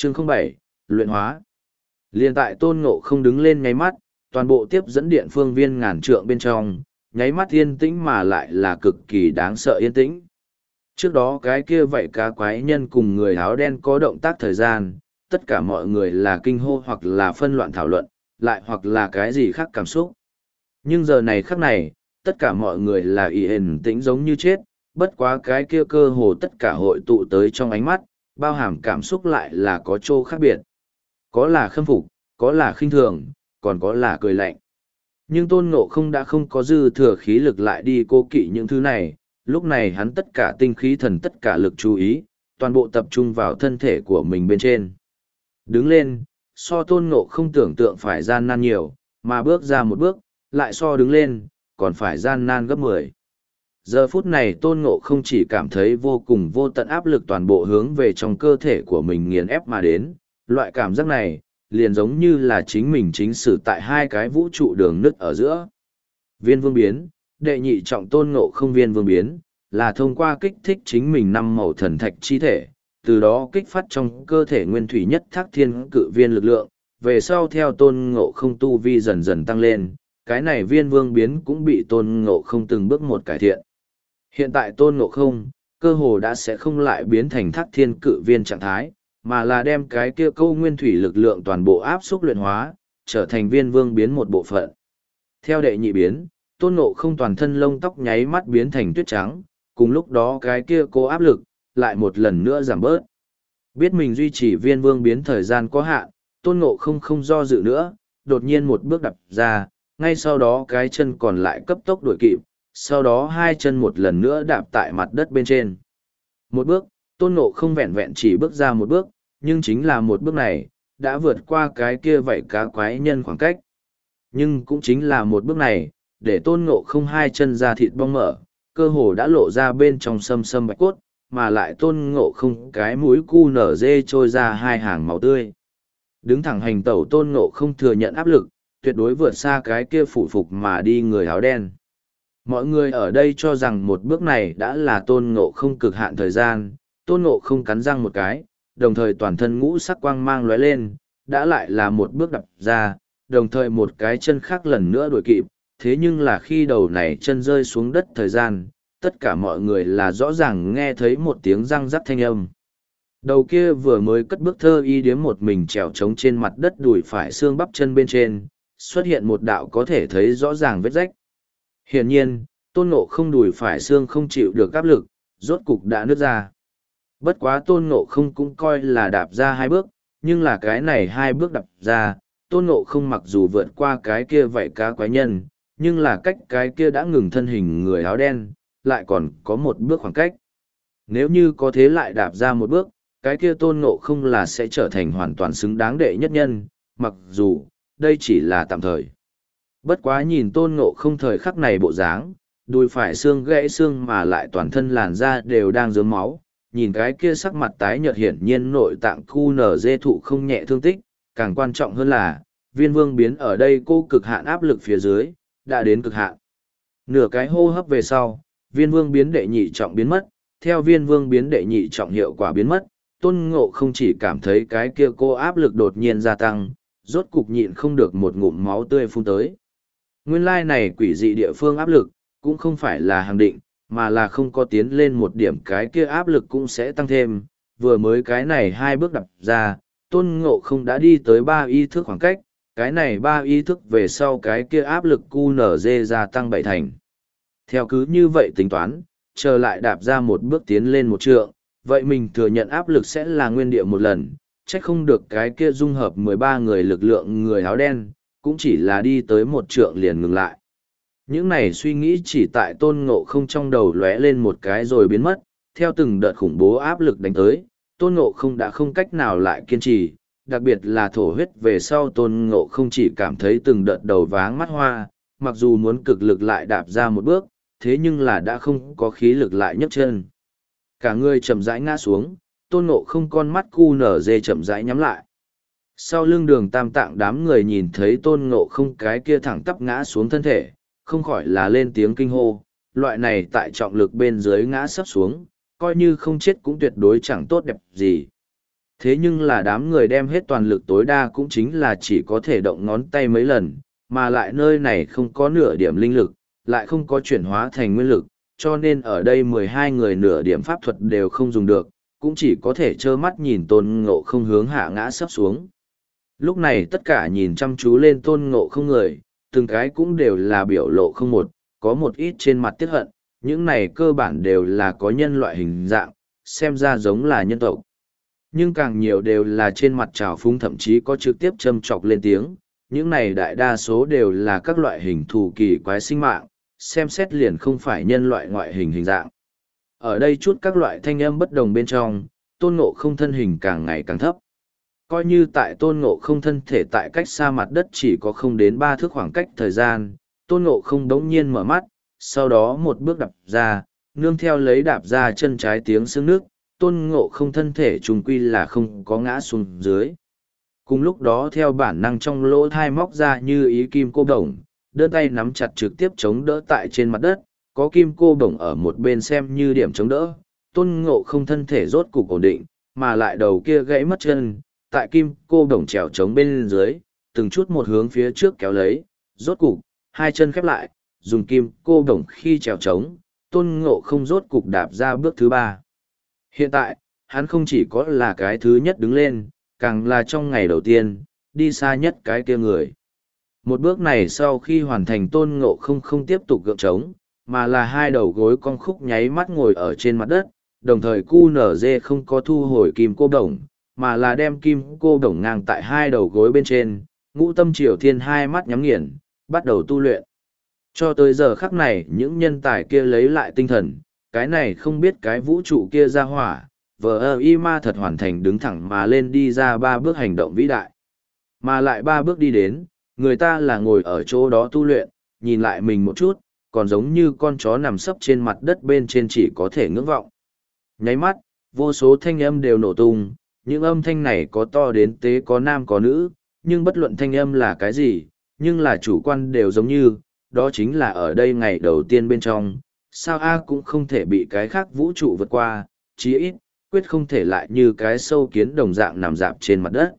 Chương 07, luyện hóa. Liên tại Tôn Ngộ không đứng lên nháy mắt, toàn bộ tiếp dẫn điện phương viên ngàn trượng bên trong, nháy mắt yên tĩnh mà lại là cực kỳ đáng sợ yên tĩnh. Trước đó cái kia vậy cá quái nhân cùng người áo đen có động tác thời gian, tất cả mọi người là kinh hô hoặc là phân loạn thảo luận, lại hoặc là cái gì khác cảm xúc. Nhưng giờ này khắc này, tất cả mọi người là yên tĩnh giống như chết, bất quá cái kia cơ hồ tất cả hội tụ tới trong ánh mắt, bao hàm cảm xúc lại là có chỗ khác biệt. Có là khâm phục, có là khinh thường, còn có là cười lạnh. Nhưng Tôn Ngộ không đã không có dư thừa khí lực lại đi cố kỵ những thứ này, lúc này hắn tất cả tinh khí thần tất cả lực chú ý, toàn bộ tập trung vào thân thể của mình bên trên. Đứng lên, so Tôn Ngộ không tưởng tượng phải gian nan nhiều, mà bước ra một bước, lại so đứng lên, còn phải gian nan gấp 10. Giờ phút này Tôn Ngộ không chỉ cảm thấy vô cùng vô tận áp lực toàn bộ hướng về trong cơ thể của mình nghiền ép mà đến, loại cảm giác này, liền giống như là chính mình chính sử tại hai cái vũ trụ đường nứt ở giữa. Viên vương biến, đệ nhị trọng Tôn Ngộ không viên vương biến, là thông qua kích thích chính mình năm màu thần thạch chi thể, từ đó kích phát trong cơ thể nguyên thủy nhất thác thiên cự viên lực lượng, về sau theo Tôn Ngộ không tu vi dần dần tăng lên, cái này viên vương biến cũng bị Tôn Ngộ không từng bước một cải thiện. Hiện tại Tôn Ngộ không, cơ hồ đã sẽ không lại biến thành thác thiên cự viên trạng thái, mà là đem cái kia câu nguyên thủy lực lượng toàn bộ áp xúc luyện hóa, trở thành viên vương biến một bộ phận. Theo đệ nhị biến, Tôn Ngộ không toàn thân lông tóc nháy mắt biến thành tuyết trắng, cùng lúc đó cái kia cố áp lực, lại một lần nữa giảm bớt. Biết mình duy trì viên vương biến thời gian có hạn, Tôn Ngộ không không do dự nữa, đột nhiên một bước đạp ra, ngay sau đó cái chân còn lại cấp tốc đuổi kịp, sau đó hai chân một lần nữa đạp tại mặt đất bên trên. Một bước, Tôn Ngộ không vẹn vẹn chỉ bước ra một bước, nhưng chính là một bước này, đã vượt qua cái kia vậy cá quái nhân khoảng cách. Nhưng cũng chính là một bước này, để Tôn Ngộ không hai chân ra thịt bong mở, cơ hồ đã lộ ra bên trong sâm sâm bạch cốt, mà lại Tôn Ngộ không cái mũi cu nở dê trôi ra hai hàng máu tươi. Đứng thẳng hành tẩu Tôn Ngộ không thừa nhận áp lực, tuyệt đối vượt xa cái kia phủ phục mà đi người áo đen. Mọi người ở đây cho rằng một bước này đã là Tôn Ngộ không cực hạn thời gian, Tôn Ngộ không cắn răng một cái, đồng thời toàn thân ngũ sắc quang mang lóe lên, đã lại là một bước đập ra, đồng thời một cái chân khác lần nữa đuổi kịp, thế nhưng là khi đầu này chân rơi xuống đất thời gian, tất cả mọi người là rõ ràng nghe thấy một tiếng răng rắc thanh âm. Đầu kia vừa mới cất bước thơ y điếm một mình trèo trống trên mặt đất đùi phải xương bắp chân bên trên, xuất hiện một đạo có thể thấy rõ ràng vết rách. Hiển nhiên, Tôn Ngộ không đùi phải xương không chịu được áp lực, rốt cục đã nứt ra. Bất quá Tôn Ngộ không cũng coi là đạp ra hai bước, nhưng là cái này hai bước đạp ra, Tôn Ngộ không mặc dù vượt qua cái kia vậy cá quái nhân, nhưng là cách cái kia đã ngừng thân hình người áo đen, lại còn có một bước khoảng cách. Nếu như có thế lại đạp ra một bước, cái kia Tôn Ngộ không là sẽ trở thành hoàn toàn xứng đáng đệ nhất nhân, mặc dù, đây chỉ là tạm thời. Bất quá nhìn Tôn Ngộ không thời khắc này bộ dáng, đùi phải xương gãy xương mà lại toàn thân làn da đều đang rớm máu, nhìn cái kia sắc mặt tái nhợt hiển nhiên nội tạng khu nở dê thụ không nhẹ thương tích, càng quan trọng hơn là, viên vương biến ở đây cô cực hạn áp lực phía dưới, đã đến cực hạn. Nửa cái hô hấp về sau, viên vương biến đệ nhị trọng biến mất, theo viên vương biến đệ nhị trọng hiệu quả biến mất, Tôn Ngộ không chỉ cảm thấy cái kia cô áp lực đột nhiên gia tăng, rốt cục nhịn không được một ngụm máu tươi phun tới. Nguyên lai này quỷ dị địa phương áp lực, cũng không phải là hàng định, mà là không có tiến lên một điểm cái kia áp lực cũng sẽ tăng thêm. Vừa mới cái này hai bước đập ra, Tôn Ngộ không đã đi tới 3 ý thức khoảng cách, cái này 3 ý thức về sau cái kia áp lực QNZ gia tăng 7 thành. Theo cứ như vậy tính toán, trở lại đạp ra một bước tiến lên một trượng, vậy mình thừa nhận áp lực sẽ là nguyên địa một lần, chắc không được cái kia dung hợp 13 người lực lượng người áo đen, cũng chỉ là đi tới một trượng liền ngừng lại. Những này suy nghĩ chỉ tại Tôn Ngộ không trong đầu lóe lên một cái rồi biến mất, theo từng đợt khủng bố áp lực đánh tới, Tôn Ngộ không đã không cách nào lại kiên trì, đặc biệt là thổ huyết về sau Tôn Ngộ không chỉ cảm thấy từng đợt đầu váng mắt hoa, mặc dù muốn cực lực lại đạp ra một bước, thế nhưng là đã không có khí lực lại nhấc chân. Cả người chậm rãi ngã xuống, Tôn Ngộ không con mắt cu nở dê chậm rãi nhắm lại. Sau lưng Đường Tam Tạng đám người nhìn thấy Tôn Ngộ không cái kia thẳng tắp ngã xuống thân thể, không khỏi là lên tiếng kinh hô, loại này tại trọng lực bên dưới ngã sấp xuống, coi như không chết cũng tuyệt đối chẳng tốt đẹp gì. Thế nhưng là đám người đem hết toàn lực tối đa cũng chính là chỉ có thể động ngón tay mấy lần, mà lại nơi này không có nửa điểm linh lực, lại không có chuyển hóa thành nguyên lực, cho nên ở đây 12 người nửa điểm pháp thuật đều không dùng được, cũng chỉ có thể trơ mắt nhìn Tôn Ngộ Không hướng hạ ngã sắp xuống. Lúc này tất cả nhìn chăm chú lên Tôn Ngộ Không người, từng cái cũng đều là biểu lộ không một, có một ít trên mặt tiếc hận, những này cơ bản đều là có nhân loại hình dạng, xem ra giống là nhân tộc. Nhưng càng nhiều đều là trên mặt trào phúng, thậm chí có trực tiếp châm chọc lên tiếng, những này đại đa số đều là các loại hình thù kỳ quái sinh mạng, xem xét liền không phải nhân loại ngoại hình hình dạng. Ở đây chút các loại thanh âm bất đồng bên trong, Tôn Ngộ Không thân hình càng ngày càng thấp. Coi như tại Tôn Ngộ Không thân thể tại cách xa mặt đất chỉ có không đến 3 thước khoảng cách thời gian, Tôn Ngộ Không đống nhiên mở mắt, sau đó một bước đạp ra, nương theo lấy đạp ra chân trái tiếng xương nước, Tôn Ngộ Không thân thể trùng quy là không có ngã xuống dưới. Cùng lúc đó theo bản năng trong lỗ thai móc ra như ý kim cô đồng, đơn tay nắm chặt trực tiếp chống đỡ tại trên mặt đất, có kim cô đồng ở một bên xem như điểm chống đỡ, Tôn Ngộ Không thân thể rốt cục ổn định, mà lại đầu kia gãy mất chân, tại kim cô đồng trèo chống bên dưới, từng chút một hướng phía trước kéo lấy, rốt cục, hai chân khép lại, dùng kim cô đồng khi trèo chống, Tôn Ngộ Không rốt cục đạp ra bước thứ 3. Hiện tại, hắn không chỉ có là cái thứ nhất đứng lên, càng là trong ngày đầu tiên, đi xa nhất cái kia người. Một bước này sau khi hoàn thành, Tôn Ngộ Không không tiếp tục gượng trống, mà là hai đầu gối cong khúc nháy mắt ngồi ở trên mặt đất, đồng thời QNZ không có thu hồi kim cô đồng, mà là đem kim cô đồng ngang tại hai đầu gối bên trên, Ngũ Tâm Triều Thiên hai mắt nhắm nghiền, bắt đầu tu luyện. Cho tới giờ khắc này, những nhân tài kia lấy lại tinh thần, cái này không biết cái vũ trụ kia ra hỏa, vờ y ma thật hoàn thành đứng thẳng mà lên đi ra 3 bước hành động vĩ đại. Mà lại 3 bước đi đến, người ta là ngồi ở chỗ đó tu luyện, nhìn lại mình một chút, còn giống như con chó nằm sấp trên mặt đất bên trên chỉ có thể ngưỡng vọng. Nháy mắt, vô số thanh âm đều nổ tung, những âm thanh này có to đến tế có nam có nữ, nhưng bất luận thanh âm là cái gì, nhưng là chủ quan đều giống như, đó chính là ở đây ngày đầu tiên bên trong, sao A cũng không thể bị cái khác vũ trụ vượt qua, chí ít, quyết không thể lại như cái sâu kiến đồng dạng nằm dạp trên mặt đất.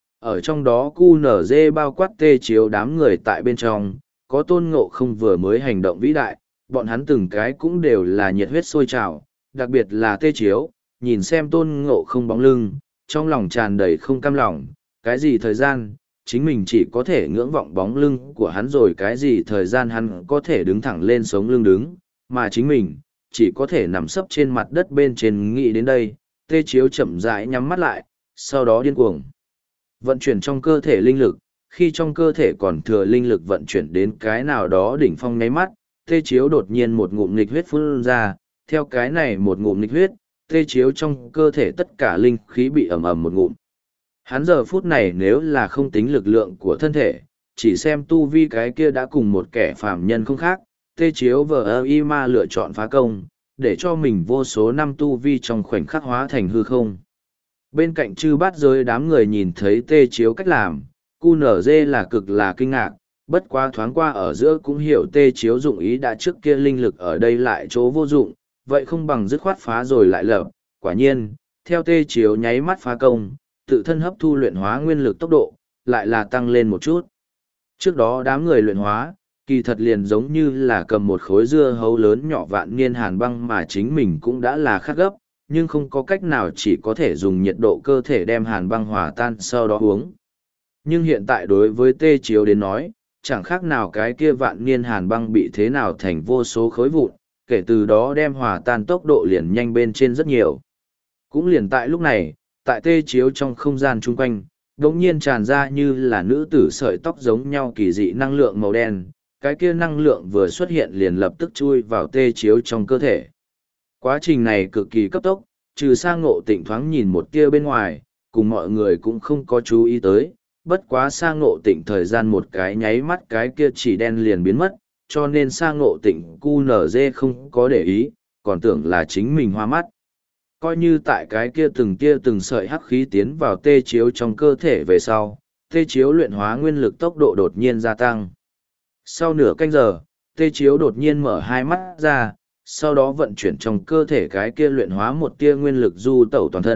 Ở trong đó QNZ bao quát tê chiếu đám người tại bên trong, có Tôn Ngộ Không vừa mới hành động vĩ đại, bọn hắn từng cái cũng đều là nhiệt huyết sôi trào, đặc biệt là tê chiếu, nhìn xem Tôn Ngộ Không bóng lưng, trong lòng tràn đầy không cam lòng, cái gì thời gian, chính mình chỉ có thể ngưỡng vọng bóng lưng của hắn rồi, cái gì thời gian hắn có thể đứng thẳng lên sống lưng đứng, mà chính mình chỉ có thể nằm sấp trên mặt đất bên trên. Nghĩ đến đây, tê chiếu chậm rãi nhắm mắt lại, sau đó điên cuồng vận chuyển trong cơ thể linh lực, khi trong cơ thể còn thừa linh lực vận chuyển đến cái nào đó đỉnh phong nháy mắt, tê chiếu đột nhiên một ngụm nghịch huyết phun ra, theo cái này một ngụm nghịch huyết, tê chiếu trong cơ thể tất cả linh khí bị ầm ầm một ngụm. Hắn giờ phút này nếu là không tính lực lượng của thân thể, chỉ xem tu vi cái kia đã cùng một kẻ phàm nhân không khác, tê chiếu vờ y ma lựa chọn phá công, để cho mình vô số năm tu vi trong khoảnh khắc hóa thành hư không. Bên cạnh chư bát giới đám người nhìn thấy tê chiếu cách làm, QNZ là cực là kinh ngạc, bất quá thoáng qua ở giữa cũng hiểu tê chiếu dụng ý đã trước kia linh lực ở đây lại chỗ vô dụng, vậy không bằng dứt khoát phá rồi lại lập. Quả nhiên, theo tê chiếu nháy mắt phá công, tự thân hấp thu luyện hóa nguyên lực tốc độ, lại là tăng lên một chút. Trước đó đám người luyện hóa, kỳ thật liền giống như là cầm một khối dưa hấu lớn nhỏ vạn niên hàn băng mà chính mình cũng đã là khát gấp, nhưng không có cách nào, chỉ có thể dùng nhiệt độ cơ thể đem hàn băng hòa tan sau đó uống. Nhưng hiện tại đối với tê chiếu đến nói, chẳng khác nào cái kia vạn niên hàn băng bị thế nào thành vô số khối vụn, kể từ đó đem hòa tan tốc độ liền nhanh bên trên rất nhiều. Cũng liền tại lúc này, tại tê chiếu trong không gian chung quanh, đống nhiên tràn ra như là nữ tử sợi tóc giống nhau kỳ dị năng lượng màu đen, cái kia năng lượng vừa xuất hiện liền lập tức chui vào tê chiếu trong cơ thể. Quá trình này cực kỳ cấp tốc, trừ Sa Ngộ Tịnh thoáng nhìn một tia bên ngoài, cùng mọi người cũng không có chú ý tới, bất quá Sa Ngộ Tịnh thời gian một cái nháy mắt cái kia chỉ đen liền biến mất, cho nên Sa Ngộ Tịnh QNZ không có để ý, còn tưởng là chính mình hoa mắt. Coi như tại cái kia từng sợi hắc khí tiến vào tê chiếu trong cơ thể về sau, tê chiếu luyện hóa nguyên lực tốc độ đột nhiên gia tăng. Sau nửa canh giờ, tê chiếu đột nhiên mở hai mắt ra, sau đó vận chuyển trong cơ thể cái kia luyện hóa một tia nguyên lực du tẩu toàn thân,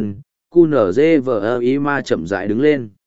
QNZVI ma chậm rãi đứng lên.